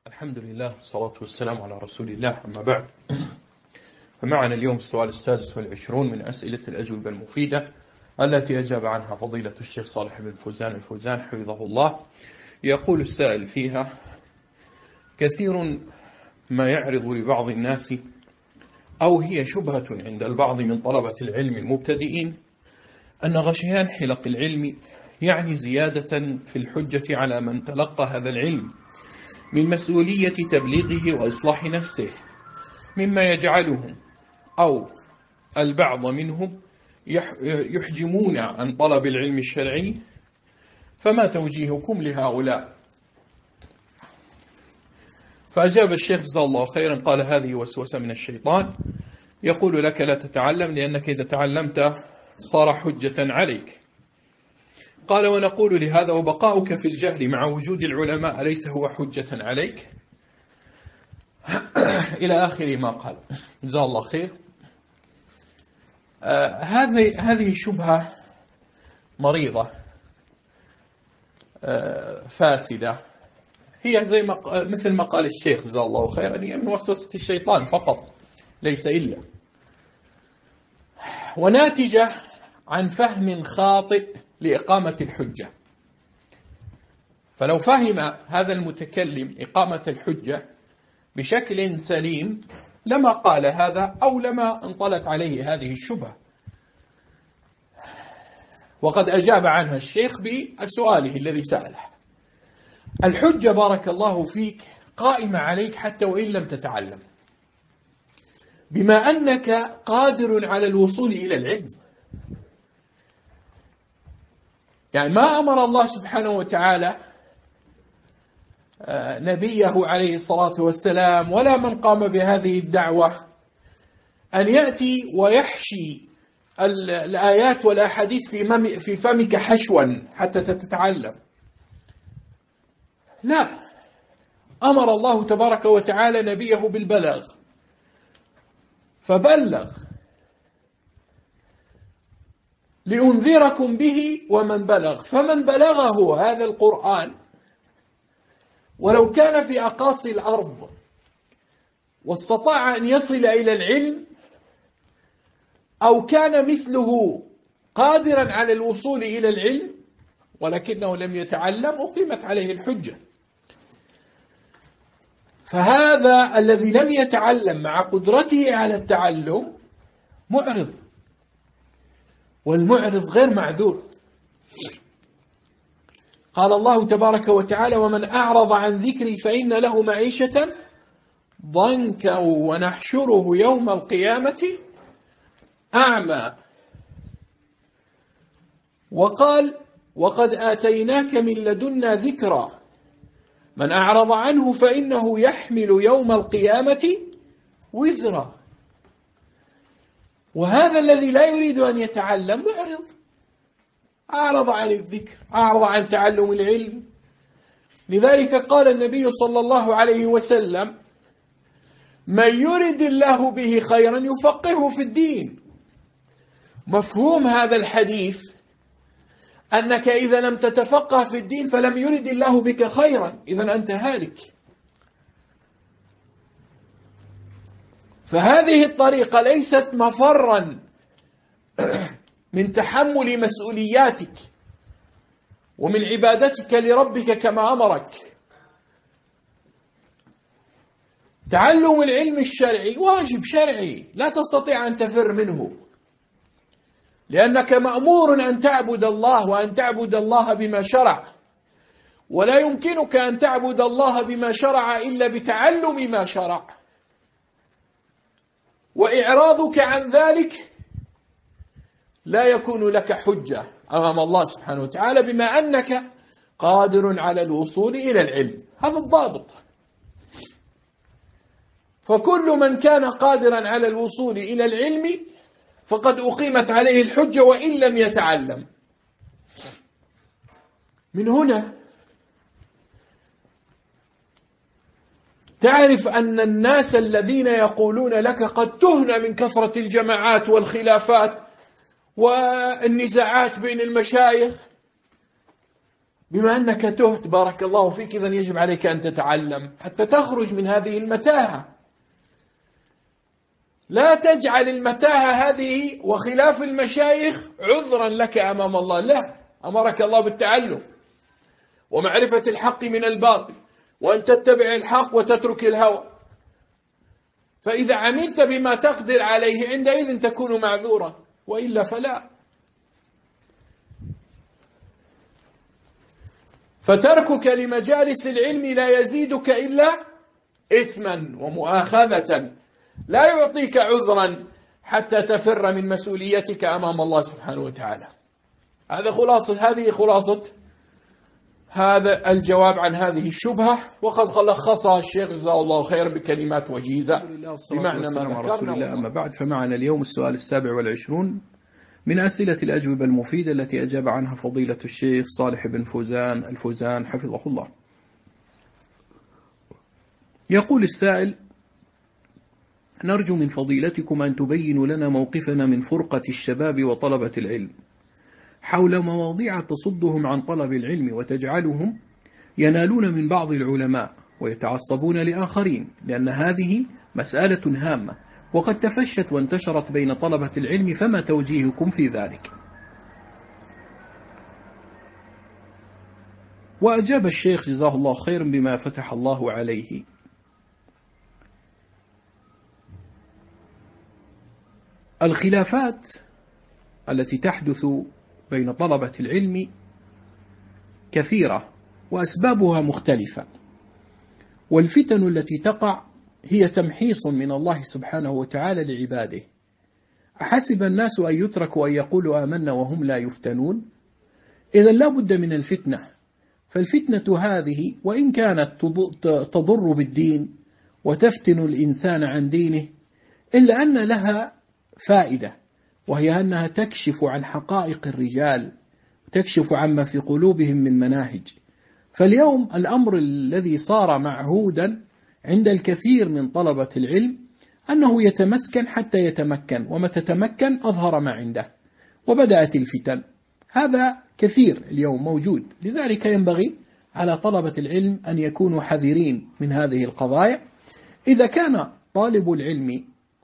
الحمد لله والصلاة والسلام على رسول الله، أما بعد. فمعنا اليوم السؤال السادس والعشرون من أسئلة الأجوبة المفيدة التي أجاب عنها فضيلة الشيخ صالح بن فوزان الفوزان حفظه الله. يقول السائل فيها: كثير ما يعرض لبعض الناس أو هي شبهة عند البعض من طلبة العلم المبتدئين أن غشيان حلق العلم يعني زيادة في الحجة على من تلقى هذا العلم من مسؤولية تبليغه وإصلاح نفسه، مما يجعلهم أو البعض منهم يحجمون عن طلب العلم الشرعي، فما توجيهكم لهؤلاء؟ فأجاب الشيخ جزاه الله خيرا قال: هذه وسوسة من الشيطان يقول لك لا تتعلم لأنك إذا تعلمت صار حجة عليك. قال: ونقول لهذا: وبقاؤك في الجهل مع وجود العلماء أليس هو حجة عليك؟ إلى آخر ما قال، جزاه الله خير. هذه شبهة مريضة فاسدة، هي زي مثل ما قال الشيخ جزاه الله خيرا، هي من وسوسة الشيطان فقط ليس إلا، وناتجة عن فهم خاطئ لإقامة الحجة. فلو فهم هذا المتكلم إقامة الحجة بشكل سليم لما قال هذا أو لما انطلت عليه هذه الشبهة، وقد أجاب عنها الشيخ بسؤاله الذي سأله. الحجة بارك الله فيك قائمة عليك حتى وإن لم تتعلم، بما أنك قادر على الوصول إلى العلم. يعني ما أمر الله سبحانه وتعالى نبيه عليه الصلاة والسلام ولا من قام بهذه الدعوة أن يأتي ويحشي الآيات والأحاديث في فمك حشوا حتى تتعلم. لا، أمر الله تبارك وتعالى نبيه بالبلاغ فبلغ: لأنذركم به ومن بلغ. فمن بلغه هذا القرآن ولو كان في أقاصي الأرض واستطاع أن يصل إلى العلم أو كان مثله قادرا على الوصول إلى العلم ولكنه لم يتعلم أقيمت عليه الحجة. فهذا الذي لم يتعلم مع قدرته على التعلم معرض، والمعرض غير معذور. قال الله تبارك وتعالى: ومن أعرض عن ذكري فإن له معيشة ضنكا ونحشره يوم القيامة أعمى. وقال: وقد آتيناك من لدنا ذكرا من أعرض عنه فإنه يحمل يوم القيامة وزرا. وهذا الذي لا يريد أن يتعلم معرض، أعرض عن الذكر، أعرض عن تعلم العلم. لذلك قال النبي صلى الله عليه وسلم: من يرد الله به خيرا يفقهه في الدين. مفهوم هذا الحديث أنك إذا لم تتفقه في الدين فلم يرد الله بك خيرا، إذن أنت هالك. فهذه الطريقة ليست مفرا من تحمل مسؤولياتك ومن عبادتك لربك كما أمرك. تعلم العلم الشرعي واجب شرعي لا تستطيع أن تفر منه، لأنك مأمور أن تعبد الله وأن تعبد الله بما شرع، ولا يمكنك أن تعبد الله بما شرع إلا بتعلم ما شرع، وإعراضك عن ذلك لا يكون لك حجة أمام الله سبحانه وتعالى بما أنك قادر على الوصول إلى العلم. هذا الضابط. فكل من كان قادرا على الوصول إلى العلم فقد أقيمت عليه الحجة وإن لم يتعلم. من هنا تعرف أن الناس الذين يقولون لك قد تهن من كثرة الجماعات والخلافات والنزاعات بين المشايخ بما أنك تهت بارك الله فيك إذن يجب عليك أن تتعلم حتى تخرج من هذه المتاهة. لا تجعل المتاهة هذه وخلاف المشايخ عذرا لك أمام الله، لا، أمرك الله بالتعلم ومعرفة الحق من الباطل، وأن تتبع الحق وتترك الهوى. فإذا عملت بما تقدر عليه عندئذ تكون معذورا، وإلا فلا. فتركك لمجالس العلم لا يزيدك إلا إثما ومؤاخذة، لا يعطيك عذرا حتى تفر من مسؤوليتك أمام الله سبحانه وتعالى. هذه خلاصة هذا الجواب عن هذه الشبهة، وقد لخصها الشيخ جزاه الله خيرا بكلمات وجيزة بمعنى ما ذكرنا. أما بعد، فمعنا اليوم السؤال 27 من أسئلة الأجوبة المفيدة التي أجاب عنها فضيلة الشيخ صالح بن فوزان الفوزان حفظه الله. يقول السائل: نرجو من فضيلتكم أن تبينوا لنا موقفنا من فرقة الشباب وطلبة العلم حول مواضيع تصدهم عن طلب العلم وتجعلهم ينالون من بعض العلماء ويتعصبون لآخرين، لأن هذه مسألة هامة وقد تفشت وانتشرت بين طلبة العلم، فما توجيهكم في ذلك؟ وأجاب الشيخ جزاه الله خيرا بما فتح الله عليه. الخلافات التي تحدث بين طلبة العلم كثيرة وأسبابها مختلفة، والفتن التي تقع هي تمحيص من الله سبحانه وتعالى لعباده. أحسب الناس أن يتركوا أن يقولوا آمنا وهم لا يفتنون؟ إذن لا بد من الفتنة. فالفتنة هذه وإن كانت تضر بالدين وتفتن الإنسان عن دينه، إلا أن لها فائدة، وهي أنها تكشف عن حقائق الرجال، تكشف عما في قلوبهم من مناهج. فاليوم الأمر الذي صار معهودا عند الكثير من طلبة العلم أنه يتمسكن حتى يتمكن، ومتى تمكن أظهر ما عنده، وبدأت الفتن. هذا كثير اليوم موجود، لذلك ينبغي على طلبة العلم أن يكونوا حذرين من هذه القضايا. إذا كان طالب العلم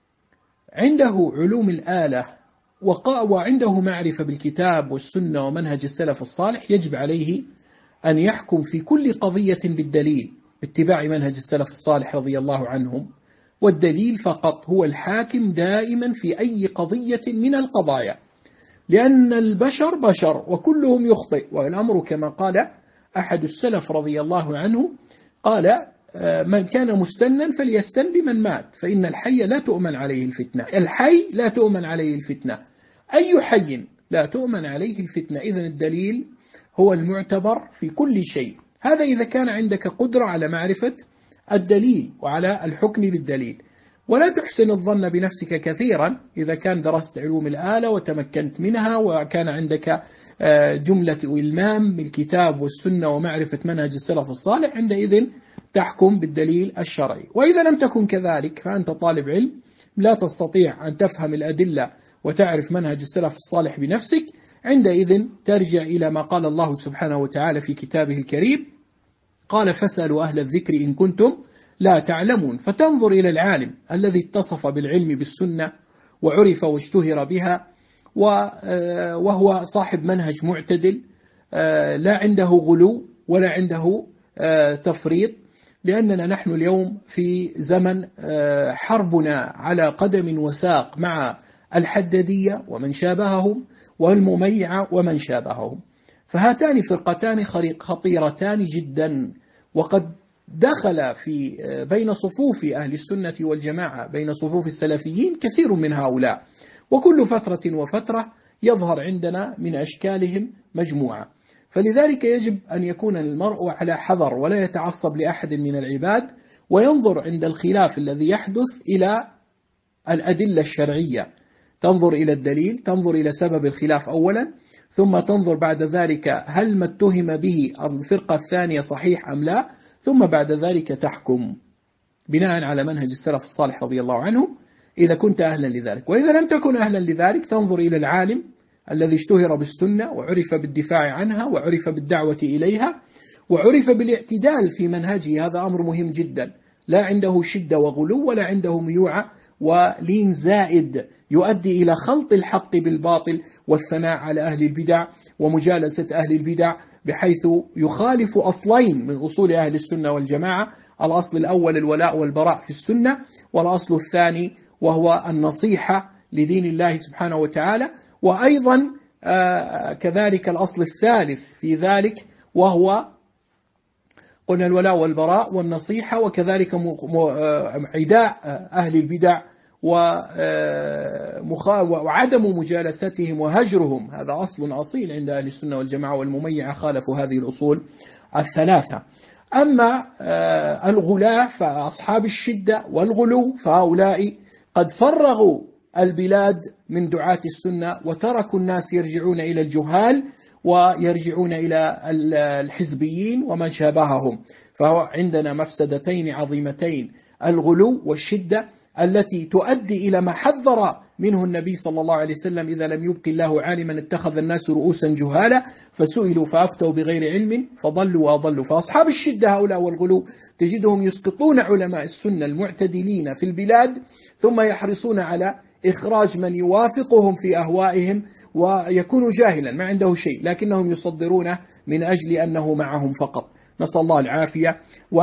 عنده علوم الآلة وعنده معرفة بالكتاب والسنة ومنهج السلف الصالح، يجب عليه أن يحكم في كل قضية بالدليل، باتباع منهج السلف الصالح رضي الله عنهم، والدليل فقط هو الحاكم دائما في أي قضية من القضايا، لأن البشر بشر وكلهم يخطئ. والأمر كما قال أحد السلف رضي الله عنه، قال: من كان مستنا فليستن بمن مات، فإن الحي لا تؤمن عليه الفتنة. الحي لا تؤمن عليه الفتنة، أي حي لا تؤمن عليه الفتنة. إذن الدليل هو المعتبر في كل شيء. هذا إذا كان عندك قدرة على معرفة الدليل وعلى الحكم بالدليل. ولا تحسن الظن بنفسك كثيرا إذا كان درست علوم الآلة وتمكنت منها وكان عندك جملة إلمام بالكتاب والسنة ومعرفة منهج السلف الصالح، عندئذ تحكم بالدليل الشرعي. وإذا لم تكن كذلك فأنت طالب علم لا تستطيع أن تفهم الأدلة وتعرف منهج السلف الصالح بنفسك، عندئذ ترجع إلى ما قال الله سبحانه وتعالى في كتابه الكريم، قال: فاسألوا أهل الذكر إن كنتم لا تعلمون. فتنظر إلى العالم الذي اتصف بالعلم بالسنة وعرف واشتهر بها، وهو صاحب منهج معتدل، لا عنده غلو ولا عنده تفريط. لأننا نحن اليوم في زمن حربنا على قدم وساق مع الحدادية ومن شابههم والمميعة ومن شابههم. فهاتان فرقتان خطيرتان جدا، وقد دخل في بين صفوف أهل السنة والجماعة، بين صفوف السلفيين، كثير من هؤلاء، وكل فترة وفترة يظهر عندنا من أشكالهم مجموعة. فلذلك يجب أن يكون المرء على حذر ولا يتعصب لأحد من العباد، وينظر عند الخلاف الذي يحدث إلى الأدلة الشرعية. تنظر إلى الدليل، تنظر إلى سبب الخلاف أولا، ثم تنظر بعد ذلك هل ما اتهم به الفرقة الثانية صحيح أم لا، ثم بعد ذلك تحكم بناء على منهج السلف الصالح رضي الله عنه إذا كنت أهلا لذلك. وإذا لم تكن أهلا لذلك تنظر إلى العالم الذي اشتهر بالسنة وعرف بالدفاع عنها وعرف بالدعوة إليها وعرف بالاعتدال في منهجه. هذا أمر مهم جدا، لا عنده شدة وغلو ولا عنده ميوعة ولين زائد يؤدي إلى خلط الحق بالباطل والثناء على أهل البدع ومجالسة أهل البدع، بحيث يخالف أصلين من أصول أهل السنة والجماعة: الأصل الأول الولاء والبراء في السنة، والأصل الثاني وهو النصيحة لدين الله سبحانه وتعالى، وأيضا كذلك الأصل الثالث في ذلك وهو قلنا الولاء والبراء والنصيحة، وكذلك عداء أهل البدع وعدم مجالستهم وهجرهم. هذا أصل أصيل عند أهل السنة والجماعة، والمميعة خالفوا هذه الأصول الثلاثة. أما الغلاة فأصحاب الشدة والغلو فهؤلاء قد فرغوا البلاد من دعاة السنة وتركوا الناس يرجعون إلى الجهال ويرجعون إلى الحزبيين ومن شابههم. فهو عندنا مفسدتين عظيمتين: الغلو والشدة التي تؤدي إلى ما حذر منه النبي صلى الله عليه وسلم: إذا لم يبق الله عالما اتخذ الناس رؤوسا جهالا فسئلوا فأفتوا بغير علم فضلوا وأضلوا. فأصحاب الشدة هؤلاء والغلو تجدهم يسقطون علماء السنة المعتدلين في البلاد، ثم يحرصون على إخراج من يوافقهم في أهوائهم ويكون جاهلا ما عنده شيء، لكنهم يصدرونه من أجل أنه معهم فقط. نسأل الله العافية.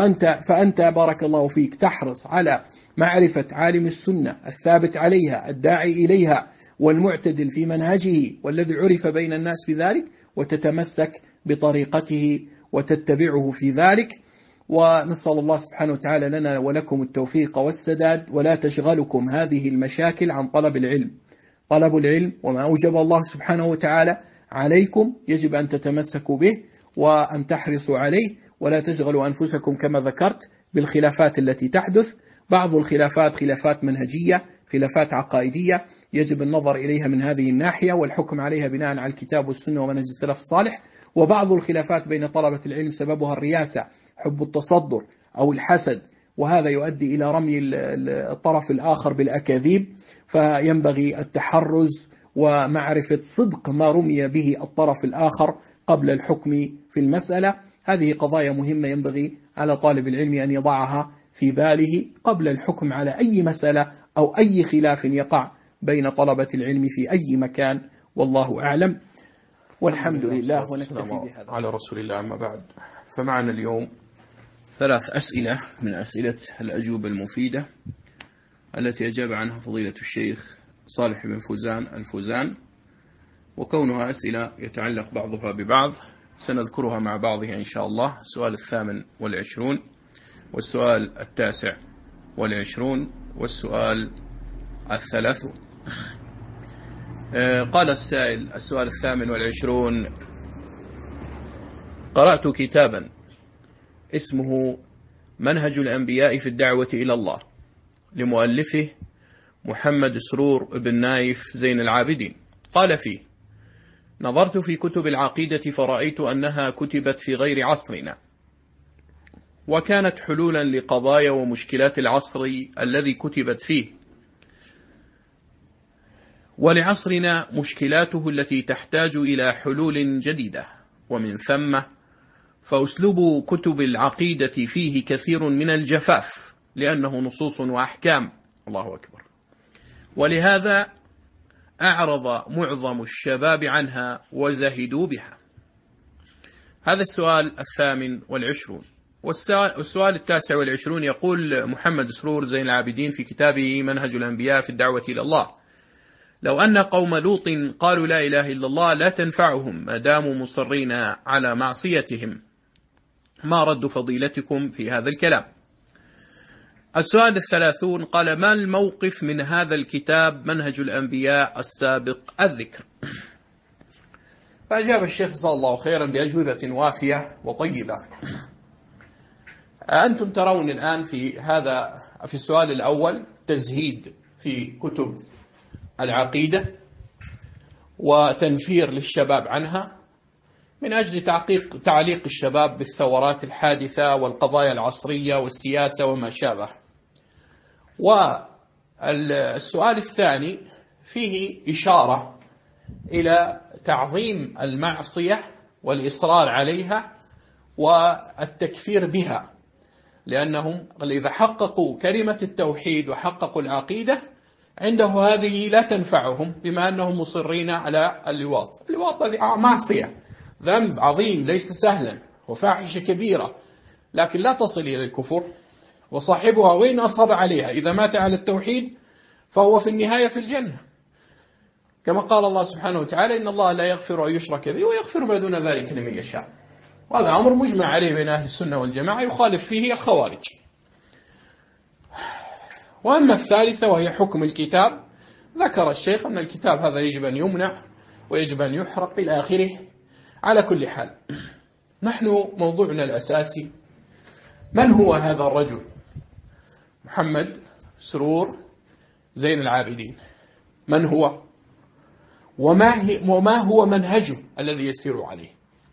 فأنت بارك الله فيك تحرص على معرفة عالم السنة الثابت عليها الداعي إليها والمعتدل في منهجه والذي عرف بين الناس بذلك، وتتمسك بطريقته وتتبعه في ذلك. ونسأل الله سبحانه وتعالى لنا ولكم التوفيق والسداد، ولا تشغلكم هذه المشاكل عن طلب العلم. طلب العلم وما أوجب الله سبحانه وتعالى عليكم يجب أن تتمسكوا به وأن تحرصوا عليه، ولا تشغلوا أنفسكم كما ذكرت بالخلافات التي تحدث. بعض الخلافات خلافات منهجية، خلافات عقائدية، يجب النظر إليها من هذه الناحية والحكم عليها بناء على الكتاب والسنة ومنهج السلف الصالح. وبعض الخلافات بين طلبة العلم سببها الرياسة، حب التصدر أو الحسد، وهذا يؤدي إلى رمي الطرف الآخر بالأكاذيب، فينبغي التحرز ومعرفة صدق ما رمي به الطرف الآخر قبل الحكم في المسألة. هذه قضايا مهمة ينبغي على طالب العلم أن يضعها في باله قبل الحكم على أي مسألة أو أي خلاف يقع بين طلبة العلم في أي مكان. والله أعلم والحمد لله، ونكتفي بهذا. على رسول الله. أما بعد، فمعنا اليوم 3 أسئلة من أسئلة الأجوبة المفيدة التي أجاب عنها فضيلة الشيخ صالح بن فوزان الفوزان، وكونها أسئلة يتعلق بعضها ببعض سنذكرها مع بعضها إن شاء الله. السؤال 28 والسؤال 29 والسؤال 30. قال السائل السؤال 28: قرأت كتابا اسمه منهج الأنبياء في الدعوة إلى الله لمؤلفه محمد سرور بن نايف زين العابدين. قال فيه: نظرت في كتب العقيدة فرأيت أنها كتبت في غير عصرنا، وكانت حلولا لقضايا ومشكلات العصر الذي كتبت فيه، ولعصرنا مشكلاته التي تحتاج إلى حلول جديدة. ومن ثم فأسلوب كتب العقيدة فيه كثير من الجفاف، لأنه نصوص وأحكام. الله أكبر. ولهذا أعرض معظم الشباب عنها وزهدوا بها. هذا السؤال 28. والسؤال 29 يقول محمد سرور زين العابدين في كتابه منهج الأنبياء في الدعوة إلى الله: لو أن قوم لوط قالوا لا إله إلا الله لا تنفعهم ما داموا مصرين على معصيتهم، ما رد فضيلتكم في هذا الكلام؟ السؤال 30 قال: ما الموقف من هذا الكتاب منهج الأنبياء السابق الذكر؟ فأجاب الشيخ جزاه الله خيرا بأجوبة وافية وطيبة. أنتم ترون الآن في السؤال الأول تزهيد في كتب العقيدة وتنفير للشباب عنها من أجل تعليق الشباب بالثورات الحادثة والقضايا العصرية والسياسة وما شابه. والسؤال الثاني فيه إشارة إلى تعظيم المعصية والإصرار عليها والتكفير بها، لأنهم إذا حققوا كلمة التوحيد وحققوا العقيدة عنده هذه لا تنفعهم، بما أنهم مصرين على اللواط. اللواط هذه معصية، ذنب عظيم ليس سهلا وفاحشة كبيرة، لكن لا تصل إلى الكفر، وصاحبها وين أصر عليها إذا مات على التوحيد فهو في النهاية في الجنة، كما قال الله سبحانه وتعالى: إن الله لا يغفر أن يشرك به ويغفر ما دون ذلك لمن يشاء. وهذا أمر مجمع عليه بين أهل السنة والجماعة، يخالف فيه الخوارج. وأما الثالثة وهي حكم الكتاب، ذكر الشيخ أن الكتاب هذا يجب أن يمنع ويجب أن يحرق إلى آخره. على كل حال، نحن موضوعنا الأساسي: من هو هذا الرجل محمد سرور زين العابدين؟ من هو؟ وما هو منهجه الذي يسير عليه؟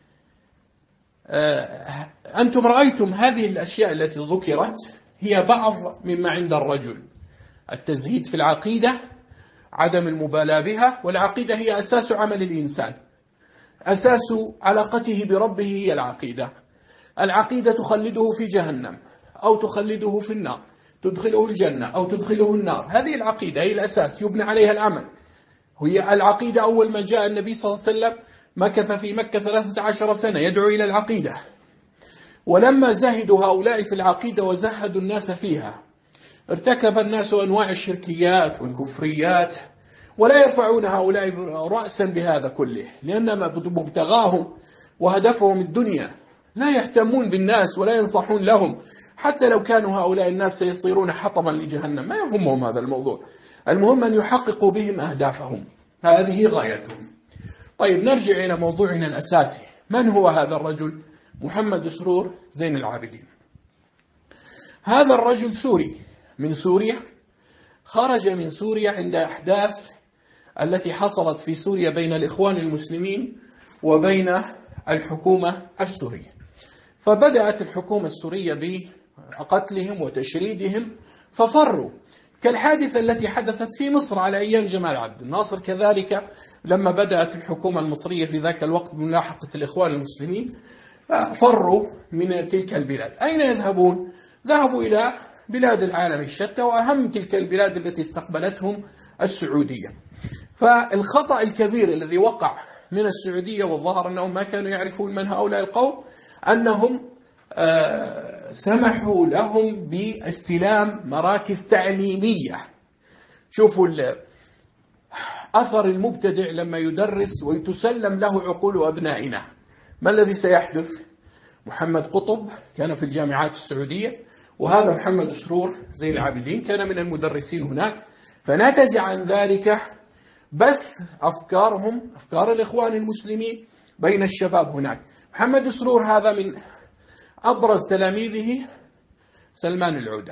أنتم رأيتم هذه الأشياء التي ذكرت هي بعض مما عند الرجل: التزهيد في العقيدة، عدم المبالاة بها، والعقيدة هي أساس عمل الإنسان، أساس علاقته بربه هي العقيدة. العقيدة تخلده في جهنم أو تخلده في النار، تدخله الجنة أو تدخله النار. هذه العقيدة هي الأساس يبنى عليها العمل. هي العقيدة أول ما جاء النبي صلى الله عليه وسلم مكث في مكة 13 سنة يدعو إلى العقيدة، ولما زهدوا هؤلاء في العقيدة وزهدوا الناس فيها ارتكب الناس أنواع الشركيات والكفريات، ولا يرفعون هؤلاء رأسا بهذا كله، لأن مبتغاهم وهدفهم الدنيا، لا يهتمون بالناس ولا ينصحون لهم، حتى لو كانوا هؤلاء الناس سيصيرون حطبا لجهنم ما يهمهم هذا الموضوع، المهم أن يحققوا بهم أهدافهم، هذه غايتهم. طيب، نرجع إلى موضوعنا الأساسي: من هو هذا الرجل محمد سرور زين العابدين؟ هذا الرجل سوري من سوريا، خرج من سوريا عند أحداث التي حصلت في سوريا بين الإخوان المسلمين وبين الحكومة السورية، فبدأت الحكومة السورية بقتلهم وتشريدهم ففروا، كالحادثة التي حدثت في مصر على أيام جمال عبد الناصر. كذلك لما بدأت الحكومة المصرية في ذاك الوقت بملاحقة الإخوان المسلمين فروا من تلك البلاد. أين يذهبون؟ ذهبوا إلى بلاد العالم الشتى، وأهم تلك البلاد التي استقبلتهم السعودية. فالخطأ الكبير الذي وقع من السعودية، والظاهر أنهم ما كانوا يعرفون من هؤلاء القوم، أنهم سمحوا لهم باستلام مراكز تعليمية. شوفوا أثر المبتدع لما يدرس ويتسلم له عقول أبنائنا، ما الذي سيحدث؟ محمد قطب كان في الجامعات السعودية، وهذا محمد سرور زين العابدين كان من المدرسين هناك، فنتج عن ذلك بث أفكارهم، أفكار الإخوان المسلمين بين الشباب هناك. محمد سرور هذا من أبرز تلاميذه سلمان العودة،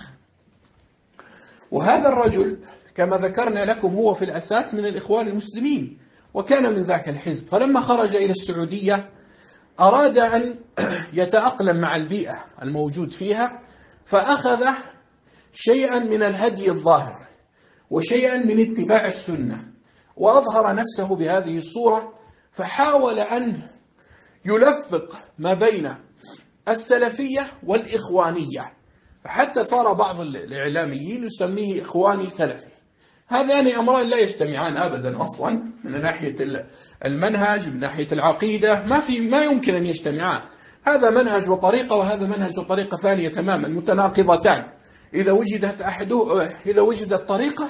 وهذا الرجل كما ذكرنا لكم هو في الأساس من الإخوان المسلمين وكان من ذاك الحزب، فلما خرج إلى السعودية أراد أن يتأقلم مع البيئة الموجود فيها، فأخذ شيئا من الهدي الظاهر وشيئا من اتباع السنة وأظهر نفسه بهذه الصورة، فحاول أن يلفق ما بين السلفية والإخوانية، حتى صار بعض الإعلاميين يسميه إخواني سلفي. هذان أمران لا يجتمعان أبدا أصلا، من ناحية المنهج من ناحية العقيدة ما يمكن أن يجتمعان. هذا منهج وطريقة، وهذا منهج وطريقة ثانية تماما، متناقضتان. إذا وجدت طريقة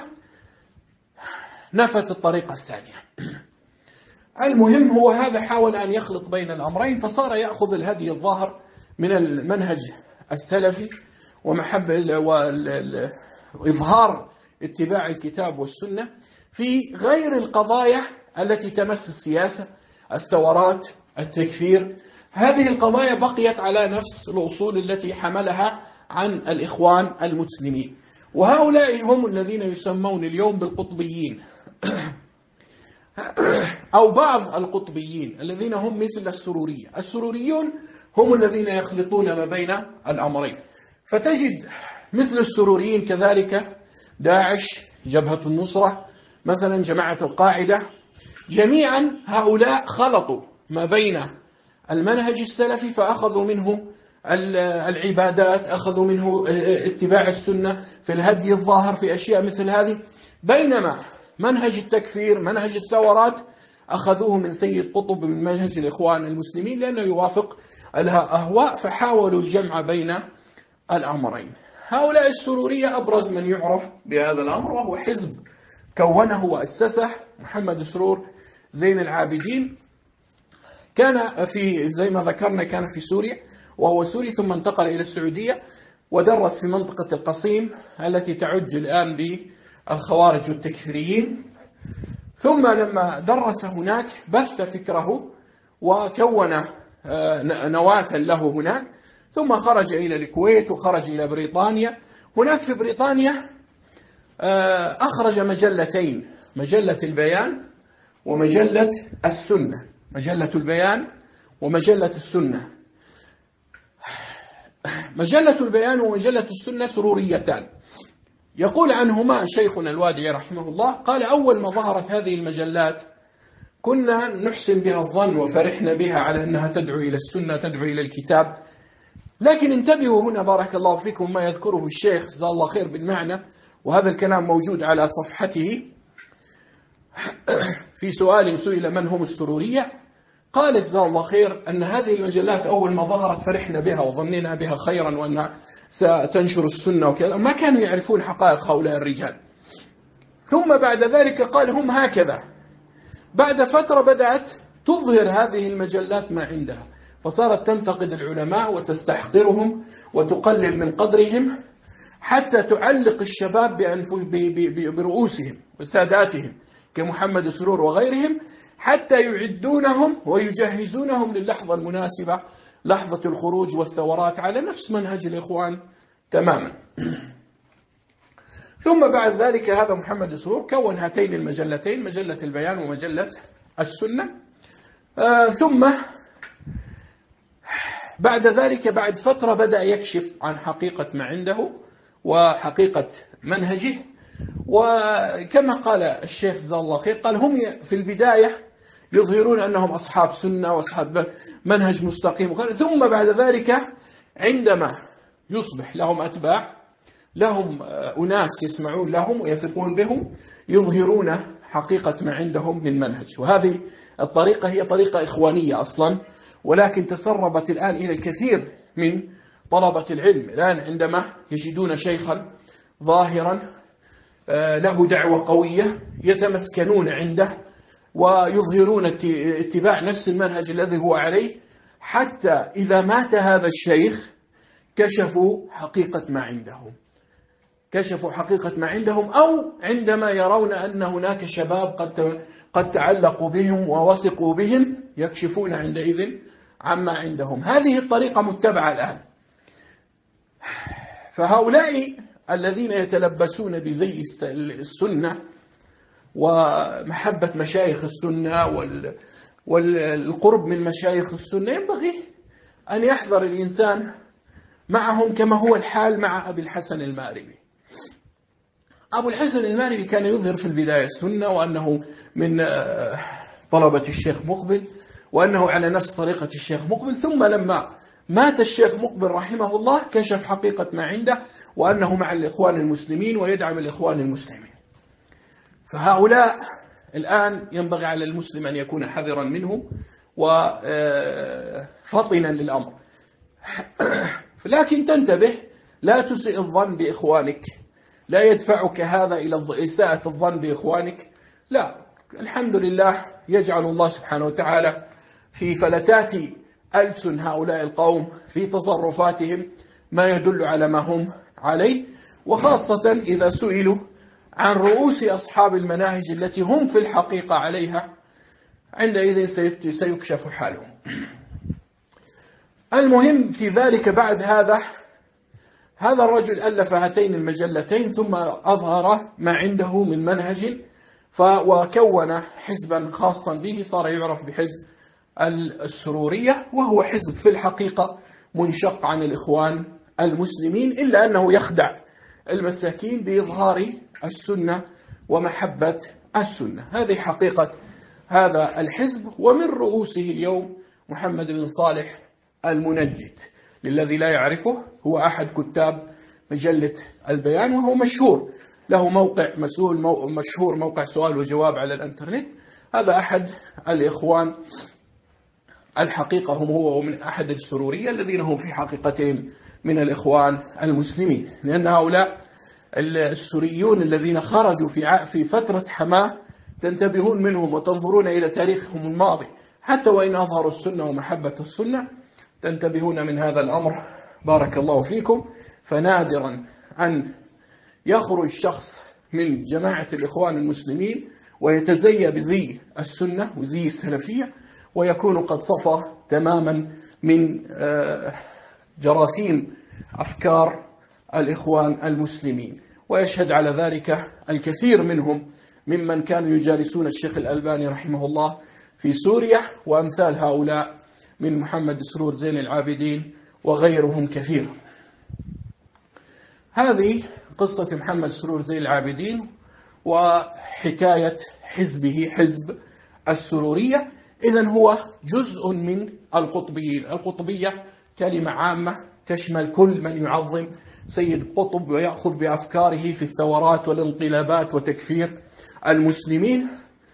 نفت الطريقة الثانية. المهم هو هذا حاول أن يخلط بين الأمرين، فصار يأخذ الهدي الظاهر من المنهج السلفي ومحبة وإظهار اتباع الكتاب والسنة في غير القضايا التي تمس السياسة، الثورات، التكفير. هذه القضايا بقيت على نفس الأصول التي حملها عن الإخوان المسلمين، وهؤلاء هم الذين يسمون اليوم بالقطبيين أو بعض القطبيين الذين هم مثل السرورية. السروريون هم الذين يخلطون ما بين الأمرين، فتجد مثل السروريين كذلك داعش، جبهة النصرة مثلا، جماعة القاعدة، جميعا هؤلاء خلطوا ما بين المنهج السلفي فأخذوا منه العبادات، أخذوا منه اتباع السنة في الهدي الظاهر في أشياء مثل هذه، بينما منهج التكفير منهج الثورات أخذوه من سيد قطب من منهج الإخوان المسلمين لأنه يوافق الأهواء، فحاولوا الجمع بين الأمرين. هؤلاء السرورية أبرز من يعرف بهذا الأمر، وهو حزب كونه وأسسه محمد سرور زين العابدين. كان في زي ما ذكرنا كان في سوريا، وهو سوري، ثم انتقل إلى السعودية ودرس في منطقة القصيم التي تعج الآن بالخوارج والتكفيريين. ثم لما درس هناك بث فكره وكون نواة له هناك، ثم خرج إلى الكويت وخرج إلى بريطانيا. هناك في بريطانيا أخرج مجلتين، مجلة البيان ومجلة السنة، مجلة البيان ومجلة السنة. مجلة البيان ومجلة السنة سروريتان. يقول عنهما شيخنا الوادعي رحمه الله، قال: أول ما ظهرت هذه المجلات كنا نحسن بها الظن وفرحنا بها على أنها تدعو إلى السنة، تدعو إلى الكتاب، لكن انتبهوا هنا بارك الله فيكم ما يذكره الشيخ جزاه الله خير بالمعنى، وهذا الكلام موجود على صفحته في سؤال سئل من هم السرورية، قال جزاه الله خير أن هذه المجلات أول ما ظهرت فرحنا بها وظننا بها خيرا وأنها ستنشر السنة وكذا، ما كانوا يعرفون حقائق هؤلاء الرجال. ثم بعد ذلك قال هم هكذا، بعد فترة بدأت تظهر هذه المجلات ما عندها، فصارت تنتقد العلماء وتستحقرهم وتقلل من قدرهم، حتى تعلق الشباب برؤوسهم وساداتهم كمحمد سرور وغيرهم، حتى يعدونهم ويجهزونهم للحظة المناسبة، لحظة الخروج والثورات على نفس منهج الإخوان تماما. ثم بعد ذلك هذا محمد سرور كون هاتين المجلتين، مجلة البيان ومجلة السنة. ثم بعد ذلك بعد فترة بدأ يكشف عن حقيقة ما عنده وحقيقة منهجه. وكما قال الشيخ جزاه الله خير، قال هم في البداية يظهرون أنهم أصحاب سنة وأصحاب منهج مستقيم، ثم بعد ذلك عندما يصبح لهم أتباع، لهم أناس يسمعون لهم ويثقون بهم، يظهرون حقيقة ما عندهم من منهج. وهذه الطريقة هي طريقة إخوانية أصلا، ولكن تسربت الآن إلى الكثير من طلبة العلم الآن، عندما يجدون شيخا ظاهرا له دعوة قوية يتمسكنون عنده ويظهرون اتباع نفس المنهج الذي هو عليه، حتى إذا مات هذا الشيخ كشفوا حقيقة ما عندهم، كشفوا حقيقة ما عندهم، أو عندما يرون أن هناك شباب قد تعلقوا بهم ووثقوا بهم يكشفون عندئذ عما عندهم. هذه الطريقة متبعة الآن. فهؤلاء الذين يتلبسون بزي السنة ومحبة مشايخ السنة والقرب من مشايخ السنة، ينبغي أن يحذر الإنسان معهم كما هو الحال مع أبي الحسن الماربي. أبو الحسن الماربي كان يظهر في البداية السنة، وأنه من طلبة الشيخ مقبل، وأنه على نفس طريقة الشيخ مقبل. ثم لما مات الشيخ مقبل رحمه الله كشف حقيقة ما عنده، وأنه مع الإخوان المسلمين ويدعم الإخوان المسلمين. فهؤلاء الآن ينبغي على المسلم أن يكون حذرا منه وفطنا للأمر. لكن تنتبه، لا تسئ الظن بإخوانك، لا يدفعك هذا إلى إساءة الظن بإخوانك، لا، الحمد لله يجعل الله سبحانه وتعالى في فلتات ألسن هؤلاء القوم في تصرفاتهم ما يدل على ما هم عليه، وخاصة إذا سئلوا عن رؤوس أصحاب المناهج التي هم في الحقيقة عليها، عندئذ سيكشف حالهم. المهم في ذلك بعد هذا الرجل ألف هاتين المجلتين، ثم أظهر ما عنده من منهج وكون حزبا خاصا به صار يعرف بحزب السرورية، وهو حزب في الحقيقة منشق عن الإخوان المسلمين، إلا أنه يخدع المساكين بإظهار السنة ومحبة السنة. هذه حقيقة هذا الحزب، ومن رؤوسه اليوم محمد بن صالح المنجد. للذي لا يعرفه، هو أحد كتاب مجلة البيان، وهو مشهور، له موقع مشهور، موقع سؤال وجواب على الانترنت. هذا أحد الإخوان الحقيقة، هم هو ومن أحد السرورية الذين هم في حقيقتهم من الإخوان المسلمين، لأن هؤلاء السوريون الذين خرجوا في فترة حماة تنتبهون منهم وتنظرون إلى تاريخهم الماضي، حتى وإن أظهروا السنة ومحبة السنة تنتبهون من هذا الأمر. بارك الله فيكم. فنادرا أن يخرج شخص من جماعة الإخوان المسلمين ويتزيى بزي السنة وزي السلفية، ويكون قد صفى تماما من جراثيم أفكار الإخوان المسلمين. ويشهد على ذلك الكثير منهم ممن كانوا يجالسون الشيخ الألباني رحمه الله في سوريا، وأمثال هؤلاء من محمد سرور زين العابدين وغيرهم كثير. هذه قصة محمد سرور زين العابدين وحكاية حزبه، حزب السرورية. إذن هو جزء من القطبيين. القطبية كلمة عامة تشمل كل من يعظم سيد قطب ويأخذ بأفكاره في الثورات والانقلابات وتكفير المسلمين.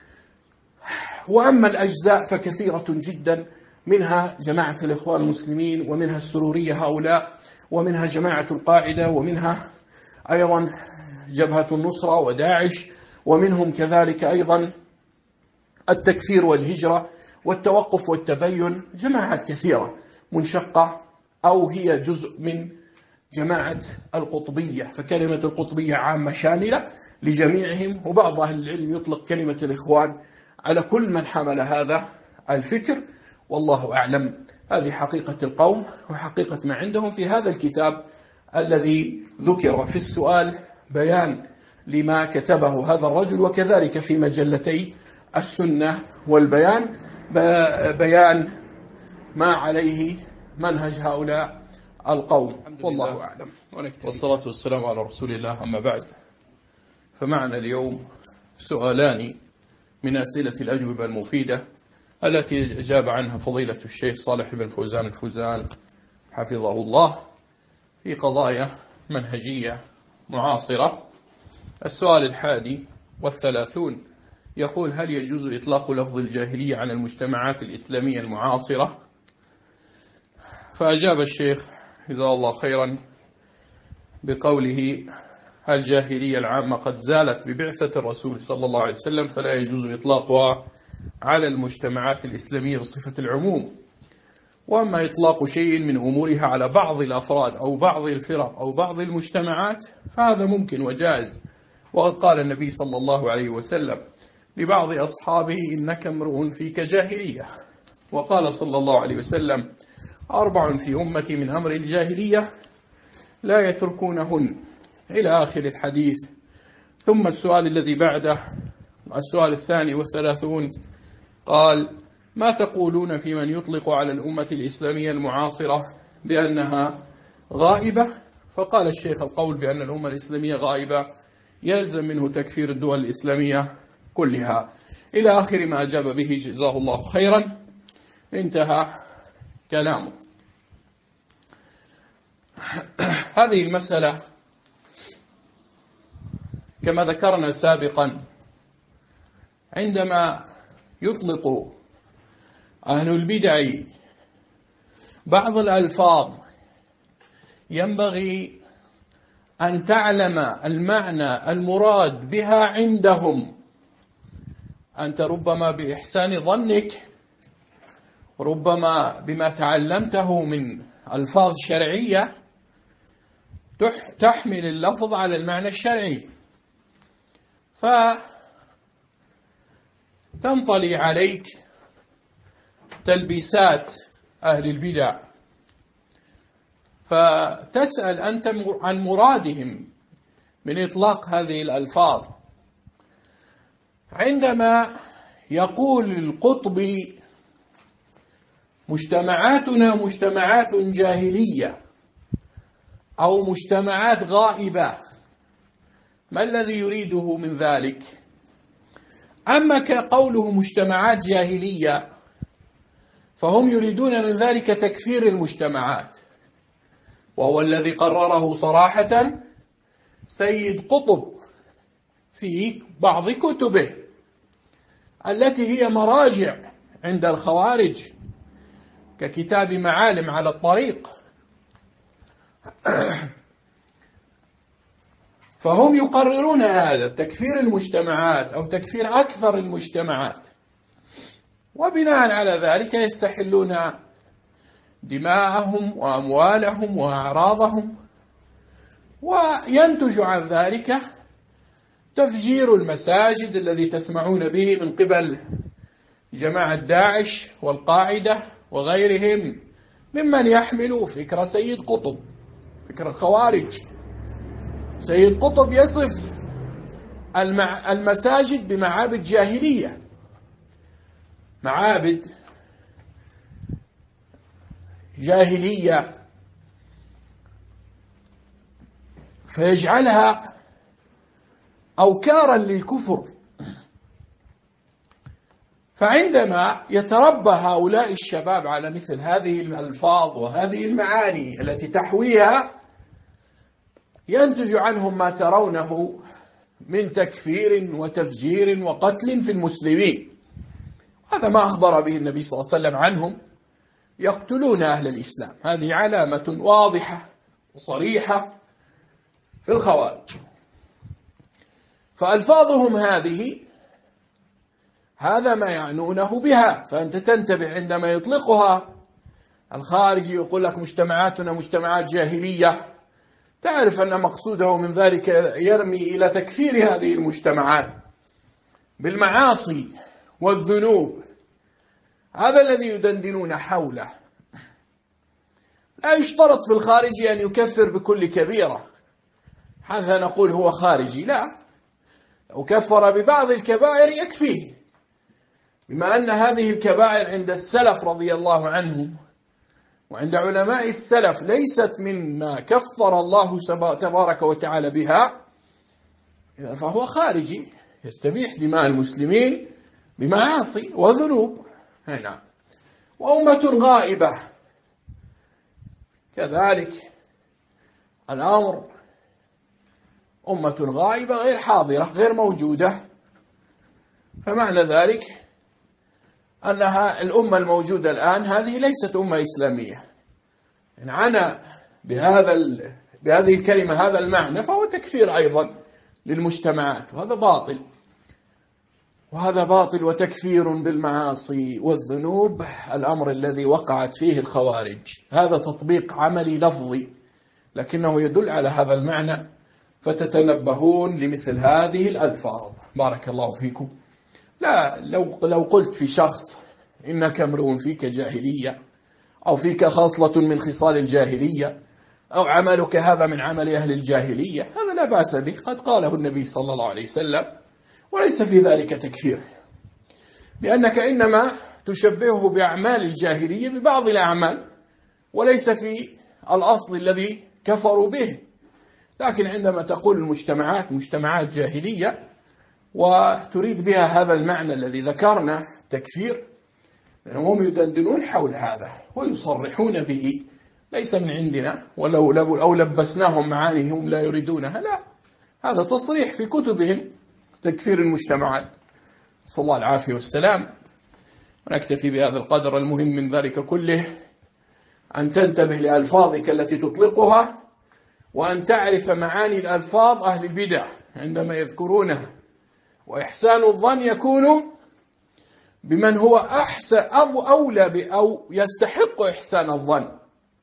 وأما الأجزاء فكثيرة جدا، منها جماعة الإخوان المسلمين، ومنها السرورية هؤلاء، ومنها جماعة القاعدة، ومنها أيضا جبهة النصرة وداعش، ومنهم كذلك أيضا التكفير والهجرة والتوقف والتبين. جماعات كثيرة منشقة أو هي جزء من جماعة القطبية. فكلمة القطبية عامة شاملة لجميعهم، وبعض أهل العلم يطلق كلمة الإخوان على كل من حمل هذا الفكر، والله أعلم. هذه حقيقة القوم وحقيقة ما عندهم. في هذا الكتاب الذي ذكر في السؤال بيان لما كتبه هذا الرجل، وكذلك في مجلتي السنة والبيان بيان ما عليه منهج هؤلاء القوم، والله أعلم. والصلاة والسلام على رسول الله. أما بعد، فمعنا اليوم سؤالان من أسئلة الأجوبة المفيدة التي أجاب عنها فضيلة الشيخ صالح بن فوزان الفوزان حفظه الله في قضايا منهجية معاصرة. السؤال 31 يقول: هل يجوز إطلاق لفظ الجاهلية على المجتمعات الإسلامية المعاصرة؟ فأجاب الشيخ جزاه الله خيرا بقوله: الجاهلية العامة قد زالت ببعثة الرسول صلى الله عليه وسلم، فلا يجوز إطلاقها على المجتمعات الإسلامية بصفة العموم. وأما إطلاق شيء من أمورها على بعض الأفراد أو بعض الفرق أو بعض المجتمعات فهذا ممكن وجائز. وقد قال النبي صلى الله عليه وسلم لبعض أصحابه: إنك امرؤ فيك جاهلية. وقال صلى الله عليه وسلم: 4 في أمتي من أمر الجاهلية لا يتركونهن، إلى آخر الحديث. ثم السؤال الذي بعده، السؤال 32 قال: ما تقولون في من يطلق على الأمة الإسلامية المعاصرة بأنها غائبة؟ فقال الشيخ: القول بأن الأمة الإسلامية غائبة يلزم منه تكفير الدول الإسلامية كلها، إلى آخر ما أجاب به جزاه الله خيرا. انتهى كلامه. هذه المسألة كما ذكرنا سابقا، عندما يطلق أهل البدع بعض الألفاظ ينبغي أن تعلم المعنى المراد بها عندهم. أنت ربما بإحسان ظنك، ربما بما تعلمته من ألفاظ شرعية تحمل اللفظ على المعنى الشرعي، فتنطلي عليك تلبيسات أهل البدع، فتسأل أنت عن مرادهم من إطلاق هذه الألفاظ. عندما يقول القطبي: مجتمعاتنا مجتمعات جاهلية أو مجتمعات غائبة، ما الذي يريده من ذلك؟ أما كقوله مجتمعات جاهلية فهم يريدون من ذلك تكفير المجتمعات، وهو الذي قرره صراحة سيد قطب في بعض كتبه التي هي مراجع عند الخوارج ككتاب معالم على الطريق. فهم يقررون هذا تكفير المجتمعات أو تكفير أكثر المجتمعات، وبناء على ذلك يستحلون دماءهم وأموالهم وأعراضهم، وينتج عن ذلك تفجير المساجد الذي تسمعون به من قبل جماعة داعش والقاعدة وغيرهم ممن يحملوا فكر سيد قطب، فكر الخوارج. سيد قطب يصف المساجد بمعابد جاهلية، معابد جاهلية، فيجعلها أوكارا للكفر. فعندما يتربى هؤلاء الشباب على مثل هذه الألفاظ وهذه المعاني التي تحويها، ينتج عنهم ما ترونه من تكفير وتفجير وقتل في المسلمين. هذا ما أخبر به النبي صلى الله عليه وسلم عنهم، يقتلون أهل الإسلام. هذه علامة واضحة وصريحة في الخوارج. فألفاظهم هذا ما يعنونه بها. فأنت تنتبه عندما يطلقها الخارجي يقول لك مجتمعاتنا مجتمعات جاهلية، تعرف أن مقصوده من ذلك يرمي إلى تكفير هذه المجتمعات بالمعاصي والذنوب. هذا الذي يدندنون حوله. لا يشترط في الخارجي أن يكفر بكل كبيرة حتى نقول هو خارجي، لا، لو كفر ببعض الكبائر يكفيه، بما أن هذه الكبائر عند السلف رضي الله عنهم وعند علماء السلف ليست مما كفر الله تبارك وتعالى بها، فهو خارجي يستبيح دماء المسلمين بمعاصي وذنوب. نعم. وأمة غائبة كذلك الأمر، أمة غائبة غير حاضرة غير موجودة. فمعنى ذلك أنها الأمة الموجودة الآن هذه ليست أمة إسلامية. إن عنا بهذه الكلمة هذا المعنى فهو تكفير أيضا للمجتمعات، وهذا باطل، وهذا باطل وتكفير بالمعاصي والذنوب، الأمر الذي وقعت فيه الخوارج. هذا تطبيق عملي لفظي لكنه يدل على هذا المعنى، فتتنبهون لمثل هذه الألفاظ. بارك الله فيكم. لا، لو قلت في شخص إنك امرؤ فيك جاهلية أو فيك خاصلة من خصال الجاهلية أو عملك هذا من عمل أهل الجاهلية، هذا لا بأس به، قد قاله النبي صلى الله عليه وسلم، وليس في ذلك تكفير، لأنك إنما تشبهه بأعمال الجاهلية ببعض الأعمال وليس في الأصل الذي كفروا به. لكن عندما تقول المجتمعات مجتمعات جاهلية وتريد بها هذا المعنى الذي ذكرنا تكفير، هم يدندنون حول هذا ويصرحون به، ليس من عندنا ولو لبسناهم معاني هم لا يريدونها، لا، هذا تصريح في كتبهم تكفير المجتمعات. صلى الله العافية والسلام. ونكتفي بهذا القدر. المهم من ذلك كله أن تنتبه لألفاظك التي تطلقها، وأن تعرف معاني الألفاظ أهل البدع عندما يذكرونها، وإحسان الظن يكون بمن هو أحسن أو أولى أو يستحق إحسان الظن.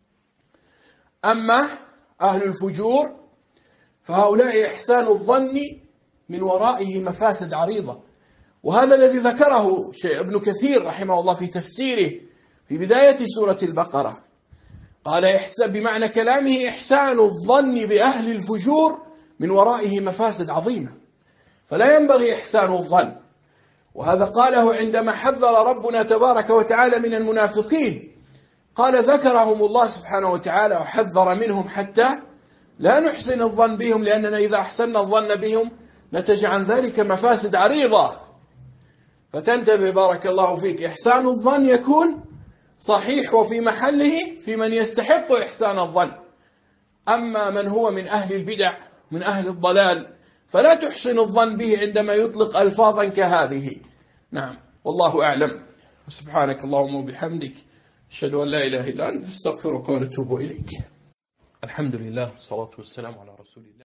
أما أهل الفجور فهؤلاء إحسان الظن من ورائه مفاسد عريضة، وهذا الذي ذكره ابن كثير رحمه الله في تفسيره في بداية سورة البقرة. قال بمعنى كلامه إحسان الظن بأهل الفجور من ورائه مفاسد عظيمة، فلا ينبغي إحسان الظن. وهذا قاله عندما حذر ربنا تبارك وتعالى من المنافقين، قال ذكرهم الله سبحانه وتعالى وحذر منهم حتى لا نحسن الظن بهم، لأننا إذا أحسننا الظن بهم نتج عن ذلك مفاسد عريضة. فتنتبه بارك الله فيك. إحسان الظن يكون صحيح وفي محله في من يستحق إحسان الظن. أما من هو من أهل البدع من أهل الضلال فلا تحسن الظن به عندما يطلق ألفاظا كهذه. نعم، والله أعلم. سبحانك اللهم وبحمدك، أشهد أن لا إله إلا أنت، أستغفرك ونتوب إليك. الحمد لله والصلاة والسلام على رسول الله.